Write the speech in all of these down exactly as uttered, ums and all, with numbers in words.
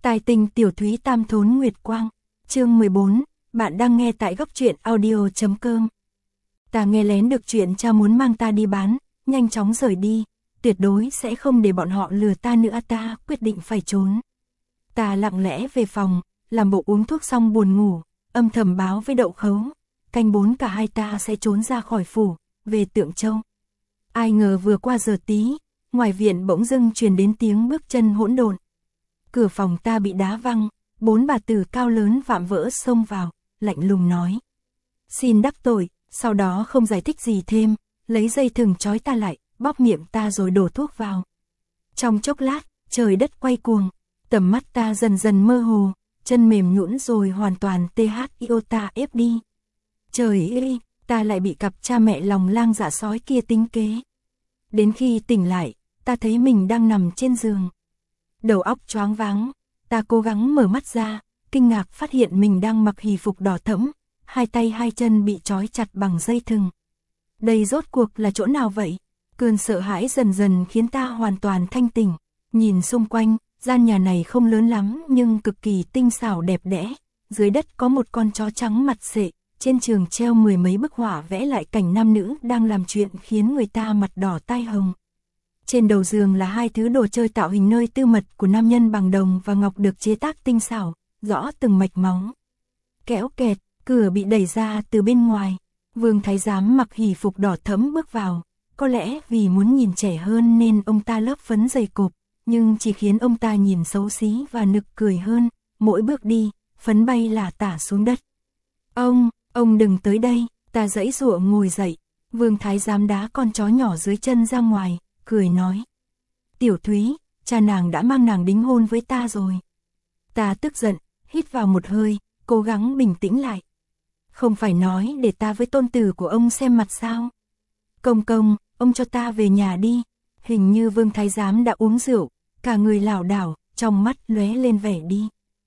Tài tình tiểu thúy tam thốn nguyệt quang. Chương mười bốn, bạn đang nghe tại góc truyện audio chấm com. Ta nghe lén được chuyện cha muốn mang ta đi bán, nhanh chóng rời đi, tuyệt đối sẽ không để bọn họ lừa ta nữa, ta quyết định phải trốn. Ta lặng lẽ về phòng, làm bộ uống thuốc xong buồn ngủ, âm thầm báo với Đậu Khấu, canh bốn cả hai ta sẽ trốn ra khỏi phủ, về Tượng Châu. Ai ngờ vừa qua giờ tí, ngoài viện bỗng dưng truyền đến tiếng bước chân hỗn độn. Cửa phòng ta bị đá văng, bốn bà tử cao lớn vạm vỡ xông vào, lạnh lùng nói: "Xin đắc tội", sau đó không giải thích gì thêm, lấy dây thừng trói ta lại, bóp miệng ta rồi đổ thuốc vào. Trong chốc lát, trời đất quay cuồng, tầm mắt ta dần dần mơ hồ, chân mềm nhũn rồi hoàn toàn tê hát iota ép đi. Trời ơi, ta lại bị cặp cha mẹ lòng lang dạ sói kia tính kế. Đến khi tỉnh lại, ta thấy mình đang nằm trên giường. Đầu óc choáng váng, ta cố gắng mở mắt ra, kinh ngạc phát hiện mình đang mặc hỷ phục đỏ thẫm, hai tay hai chân bị trói chặt bằng dây thừng. Đây rốt cuộc là chỗ nào vậy? Cơn sợ hãi dần dần khiến ta hoàn toàn thanh tỉnh. Nhìn xung quanh, gian nhà này không lớn lắm nhưng cực kỳ tinh xảo đẹp đẽ. Dưới đất có một con chó trắng mặt sệ, trên tường treo mười mấy bức họa vẽ lại cảnh nam nữ đang làm chuyện khiến người ta mặt đỏ tai hồng. Trên đầu giường là hai thứ đồ chơi tạo hình nơi tư mật của nam nhân bằng đồng và ngọc được chế tác tinh xảo, rõ từng mạch máu. Kéo kẹt, cửa bị đẩy ra từ bên ngoài. Vương thái giám mặc hỷ phục đỏ thẫm bước vào. Có lẽ vì muốn nhìn trẻ hơn nên ông ta lớp phấn dày cộp, nhưng chỉ khiến ông ta nhìn xấu xí và nực cười hơn. Mỗi bước đi, phấn bay lả tả xuống đất. Ông, ông đừng tới đây, ta giãy giụa ngồi dậy. Vương thái giám đá con chó nhỏ dưới chân ra ngoài, cười nói: "Tiểu Thúy, cha nàng đã mang nàng đính hôn với ta rồi." Ta tức giận, hít vào một hơi, cố gắng bình tĩnh lại. "Không phải nói để ta với tôn tử của ông xem mặt sao? Công công, ông cho ta về nhà đi." Hình như Vương thái giám đã uống rượu, cả người lảo đảo, trong mắt lóe lên vẻ đi.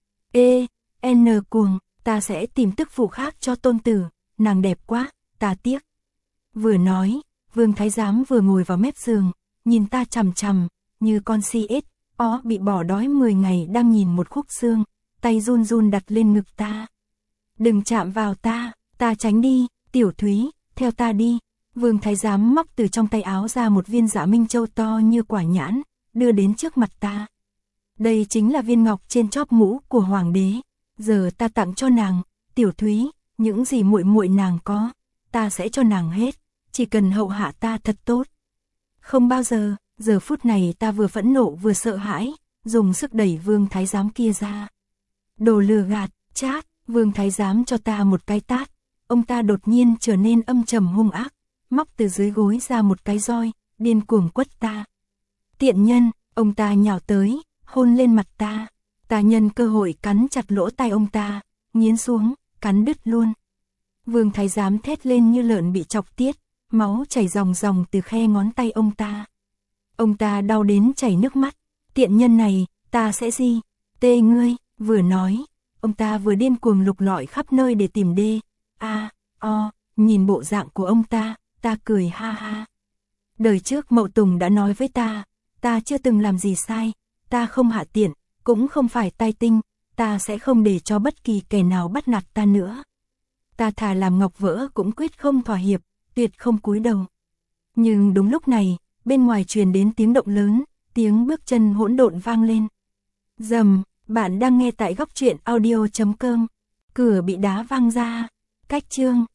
"Ê, N cuồng, ta sẽ tìm tức phụ khác cho tôn tử, nàng đẹp quá, ta tiếc." Vừa nói, Vương thái giám vừa ngồi vào mép giường, nhìn ta chằm chằm, như con si ếch ó bị bỏ đói mười ngày đang nhìn một khúc xương, tay run run đặt lên ngực ta. "Đừng chạm vào ta." Ta tránh đi. "Tiểu Thúy, theo ta đi." Vương thái giám móc từ trong tay áo ra một viên Dạ Minh Châu to như quả nhãn, đưa đến trước mặt ta. Đây chính là viên ngọc trên chóp mũ của hoàng đế, giờ ta tặng cho nàng. "Tiểu Thúy, những gì muội muội nàng có, ta sẽ cho nàng hết, chỉ cần hậu hạ ta thật tốt." Không bao giờ, giờ phút này ta vừa phẫn nộ vừa sợ hãi, dùng sức đẩy Vương thái giám kia ra. "Đồ lừa gạt." Chát, Vương thái giám cho ta một cái tát. Ông ta đột nhiên trở nên âm trầm hung ác, móc từ dưới gối ra một cái roi, điên cuồng quất ta. "Tiện nhân!" Ông ta nhào tới, hôn lên mặt ta. Ta nhân cơ hội cắn chặt lỗ tai ông ta, nghiến xuống, cắn đứt luôn. Vương thái giám thét lên như lợn bị chọc tiết, máu chảy ròng ròng từ khe ngón tay ông ta. Ông ta đau đến chảy nước mắt. "Tiện nhân này, ta sẽ gì? Tê ngươi." Vừa nói, ông ta vừa điên cuồng lục lọi khắp nơi để tìm đê, a, o. Nhìn bộ dạng của ông ta, ta cười ha ha. Đời trước Mậu Tùng đã nói với ta, ta chưa từng làm gì sai, ta không hạ tiện, cũng không phải tai tinh, ta sẽ không để cho bất kỳ kẻ nào bắt nạt ta nữa. Ta thà làm ngọc vỡ cũng quyết không thỏa hiệp, tuyệt không cúi đầu. Nhưng đúng lúc này, bên ngoài truyền đến tiếng động lớn, tiếng bước chân hỗn độn vang lên. Rầm, bạn đang nghe tại góc truyện audio chấm com. Cửa bị đá văng ra. Cách chương